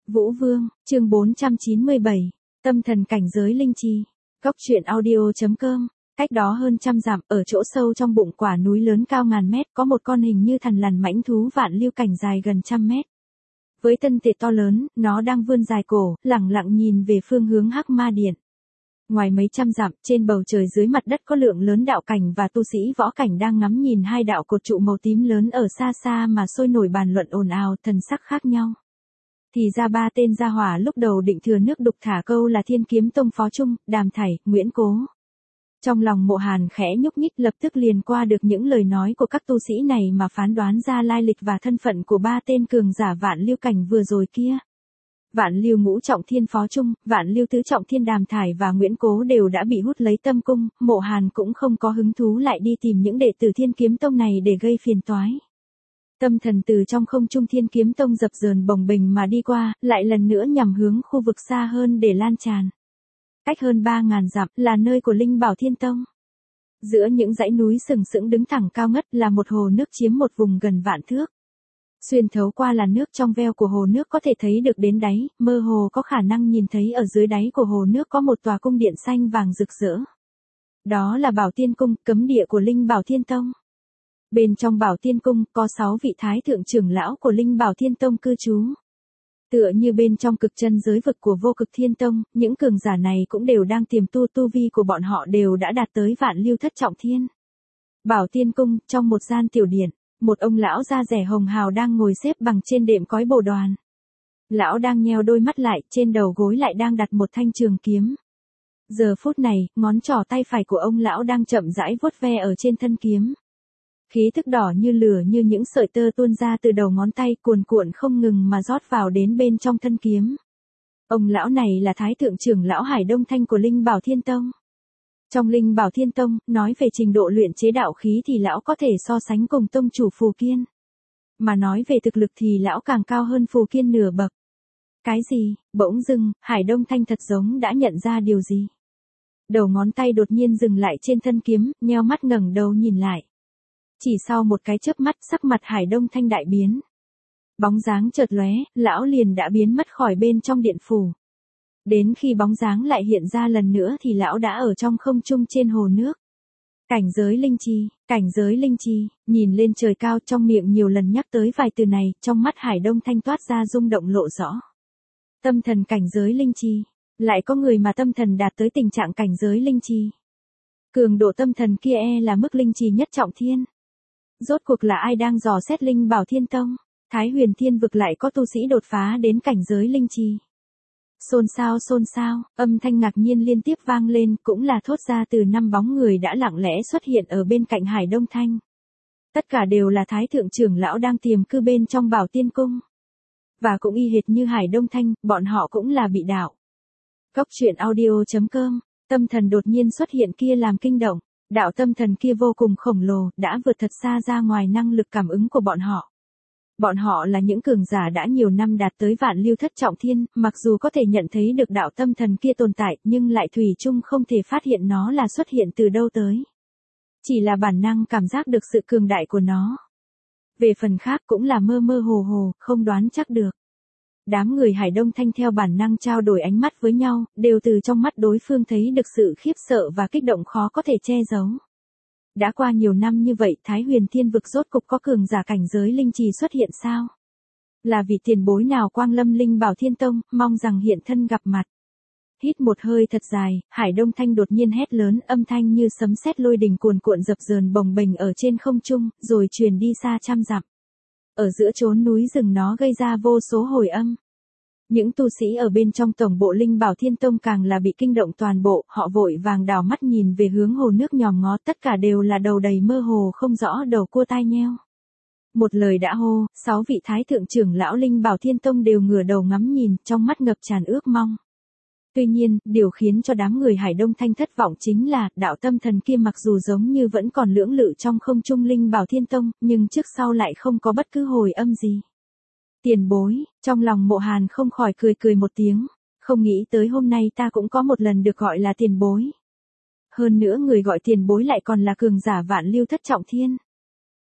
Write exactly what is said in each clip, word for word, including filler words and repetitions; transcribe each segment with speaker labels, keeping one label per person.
Speaker 1: Vũ Vương, chương bốn trăm chín mươi bảy, tâm thần cảnh giới linh chi. Góc truyện audio.com. Cách đó hơn trăm dặm, ở chỗ sâu trong bụng quả núi lớn cao ngàn mét, có một con hình như thằn lằn mãnh thú vạn lưu cảnh dài gần trăm mét. Với thân thể to lớn, nó đang vươn dài cổ, lẳng lặng nhìn về phương hướng Hắc Ma Điện. Ngoài mấy trăm dặm, trên bầu trời dưới mặt đất có lượng lớn đạo cảnh và tu sĩ võ cảnh đang ngắm nhìn hai đạo cột trụ màu tím lớn ở xa xa mà sôi nổi bàn luận ồn ào, thần sắc khác nhau. Thì ra ba tên gia hỏa lúc đầu định thừa nước đục thả câu là Thiên Kiếm Tông Phó Trung, Đàm Thải, Nguyễn Cố. Trong lòng Mộ Hàn khẽ nhúc nhích, lập tức liền qua được những lời nói của các tu sĩ này mà phán đoán ra lai lịch và thân phận của ba tên cường giả vạn lưu cảnh vừa rồi kia. Vạn lưu ngũ trọng thiên Phó Trung, vạn lưu tứ trọng thiên Đàm Thải và Nguyễn Cố đều đã bị hút lấy tâm cung, Mộ Hàn cũng không có hứng thú lại đi tìm những đệ tử Thiên Kiếm Tông này để gây phiền toái. Tâm thần từ trong không trung Thiên Kiếm Tông dập dờn bồng bềnh mà đi qua, lại lần nữa nhằm hướng khu vực xa hơn để lan tràn. Cách hơn ba ngàn dặm là nơi của Linh Bảo Thiên Tông. Giữa những dãy núi sừng sững đứng thẳng cao ngất là một hồ nước chiếm một vùng gần vạn thước. Xuyên thấu qua làn nước trong veo của hồ nước có thể thấy được đến đáy, mơ hồ có khả năng nhìn thấy ở dưới đáy của hồ nước có một tòa cung điện xanh vàng rực rỡ. Đó là Bảo Tiên Cung, cấm địa của Linh Bảo Thiên Tông. Bên trong Bảo Tiên Cung có sáu vị thái thượng trưởng lão của Linh Bảo Thiên Tông cư trú. Tựa như bên trong cực chân giới vực của Vô Cực Thiên Tông, những cường giả này cũng đều đang tiềm tu, tu vi của bọn họ đều đã đạt tới vạn lưu thất trọng thiên. Bảo Tiên Cung, trong một gian tiểu điện, một ông lão da rẻ hồng hào đang ngồi xếp bằng trên đệm cói bồ đoàn. Lão đang nheo đôi mắt lại, trên đầu gối lại đang đặt một thanh trường kiếm. Giờ phút này, ngón trỏ tay phải của ông lão đang chậm rãi vuốt ve ở trên thân kiếm. Khí thức đỏ như lửa như những sợi tơ tuôn ra từ đầu ngón tay cuồn cuộn không ngừng mà rót vào đến bên trong thân kiếm. Ông lão này là Thái thượng trưởng lão Hải Đông Thanh của Linh Bảo Thiên Tông. Trong Linh Bảo Thiên Tông, nói về trình độ luyện chế đạo khí thì lão có thể so sánh cùng tông chủ Phù Kiên. Mà nói về thực lực thì lão càng cao hơn Phù Kiên nửa bậc. Cái gì? Bỗng dưng, Hải Đông Thanh thật giống đã nhận ra điều gì. Đầu ngón tay đột nhiên dừng lại trên thân kiếm, nheo mắt ngẩng đầu nhìn lại. Chỉ sau một cái chớp mắt, sắc mặt Hải Đông Thanh đại biến. Bóng dáng chợt lóe, lão liền đã biến mất khỏi bên trong điện phủ. Đến khi bóng dáng lại hiện ra lần nữa thì lão đã ở trong không trung trên hồ nước. Cảnh giới linh chi, cảnh giới linh chi, nhìn lên trời cao, trong miệng nhiều lần nhắc tới vài từ này, trong mắt Hải Đông Thanh toát ra rung động lộ rõ. Tâm thần cảnh giới linh chi, lại có người mà tâm thần đạt tới tình trạng cảnh giới linh chi. Cường độ tâm thần kia e là mức linh chi nhất trọng thiên. Rốt cuộc là ai đang dò xét Linh Bảo Thiên Tông? Thái Huyền Thiên vực lại có tu sĩ đột phá đến cảnh giới linh chi. Xôn xao xôn xao, âm thanh ngạc nhiên liên tiếp vang lên, cũng là thốt ra từ năm bóng người đã lặng lẽ xuất hiện ở bên cạnh Hải Đông Thanh. Tất cả đều là Thái thượng trưởng lão đang tiềm cư bên trong Bảo Tiên Cung. Và cũng y hệt như Hải Đông Thanh, bọn họ cũng là bị đạo. Góc truyện audio.com, tâm thần đột nhiên xuất hiện kia làm kinh động. Đạo tâm thần kia vô cùng khổng lồ, đã vượt thật xa ra ngoài năng lực cảm ứng của bọn họ. Bọn họ là những cường giả đã nhiều năm đạt tới vạn lưu thất trọng thiên, mặc dù có thể nhận thấy được đạo tâm thần kia tồn tại, nhưng lại thủy chung không thể phát hiện nó là xuất hiện từ đâu tới. Chỉ là bản năng cảm giác được sự cường đại của nó. Về phần khác cũng là mơ mơ hồ hồ, không đoán chắc được. Đám người Hải Đông Thanh theo bản năng trao đổi ánh mắt với nhau, đều từ trong mắt đối phương thấy được sự khiếp sợ và kích động khó có thể che giấu. Đã qua nhiều năm như vậy, Thái Huyền Thiên vực rốt cục có cường giả cảnh giới linh trì xuất hiện sao? Là vì tiền bối nào quang lâm Linh Bảo Thiên Tông, mong rằng hiện thân gặp mặt. Hít một hơi thật dài, Hải Đông Thanh đột nhiên hét lớn, âm thanh như sấm sét lôi đình cuồn cuộn dập dờn bồng bềnh ở trên không trung, rồi truyền đi xa trăm dặm. Ở giữa chốn núi rừng nó gây ra vô số hồi âm. Những tu sĩ ở bên trong tổng bộ Linh Bảo Thiên Tông càng là bị kinh động toàn bộ, họ vội vàng đảo mắt nhìn về hướng hồ nước nhòm ngó, tất cả đều là đầu đầy mơ hồ không rõ đầu cua tai nheo. Một lời đã hô, sáu vị thái thượng trưởng lão Linh Bảo Thiên Tông đều ngửa đầu ngắm nhìn, trong mắt ngập tràn ước mong. Tuy nhiên, điều khiến cho đám người Hải Đông Thanh thất vọng chính là, đạo tâm thần kia mặc dù giống như vẫn còn lưỡng lự trong không trung Linh Bảo Thiên Tông, nhưng trước sau lại không có bất cứ hồi âm gì. Tiền bối, trong lòng Mộ Hàn không khỏi cười cười một tiếng, không nghĩ tới hôm nay ta cũng có một lần được gọi là tiền bối. Hơn nữa người gọi tiền bối lại còn là cường giả vạn lưu thất trọng thiên.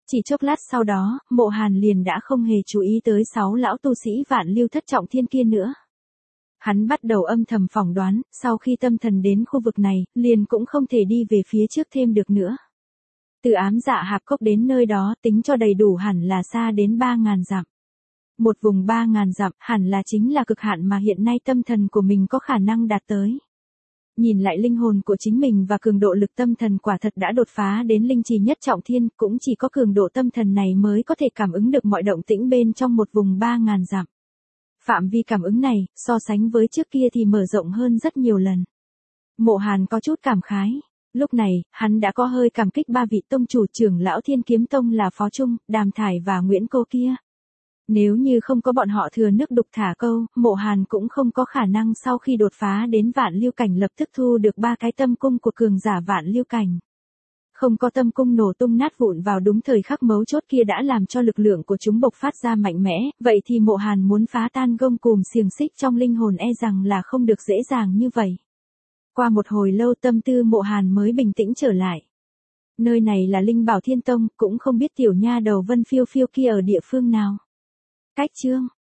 Speaker 1: Chỉ chốc lát sau đó, Mộ Hàn liền đã không hề chú ý tới sáu lão tu sĩ Vạn Lưu Thất Trọng Thiên kia nữa. Hắn bắt đầu âm thầm phỏng đoán, sau khi tâm thần đến khu vực này, liền cũng không thể đi về phía trước thêm được nữa. Từ Ám Dạ Hạp Cốc đến nơi đó, tính cho đầy đủ hẳn là xa đến ba ngàn dặm. Một vùng ba ngàn dặm, hẳn là chính là cực hạn mà hiện nay tâm thần của mình có khả năng đạt tới. Nhìn lại linh hồn của chính mình và cường độ lực tâm thần quả thật đã đột phá đến linh trì nhất trọng thiên, cũng chỉ có cường độ tâm thần này mới có thể cảm ứng được mọi động tĩnh bên trong một vùng ba ngàn dặm. Phạm vi cảm ứng này, so sánh với trước kia thì mở rộng hơn rất nhiều lần. Mộ Hàn có chút cảm khái. Lúc này, hắn đã có hơi cảm kích ba vị tông chủ trưởng lão Thiên Kiếm Tông là Phó Trung, Đàm Thải và Nguyễn Cô kia. Nếu như không có bọn họ thừa nước đục thả câu, Mộ Hàn cũng không có khả năng sau khi đột phá đến Vạn Lưu Cảnh lập tức thu được ba cái tâm cung của cường giả Vạn Lưu Cảnh. Không có tâm cung nổ tung nát vụn vào đúng thời khắc mấu chốt kia đã làm cho lực lượng của chúng bộc phát ra mạnh mẽ, vậy thì Mộ Hàn muốn phá tan gông cùm xiềng xích trong linh hồn e rằng là không được dễ dàng như vậy. Qua một hồi lâu tâm tư Mộ Hàn mới bình tĩnh trở lại. Nơi này là Linh Bảo Thiên Tông, cũng không biết tiểu nha đầu Vân Phiêu Phiêu kia ở địa phương nào. Cách chương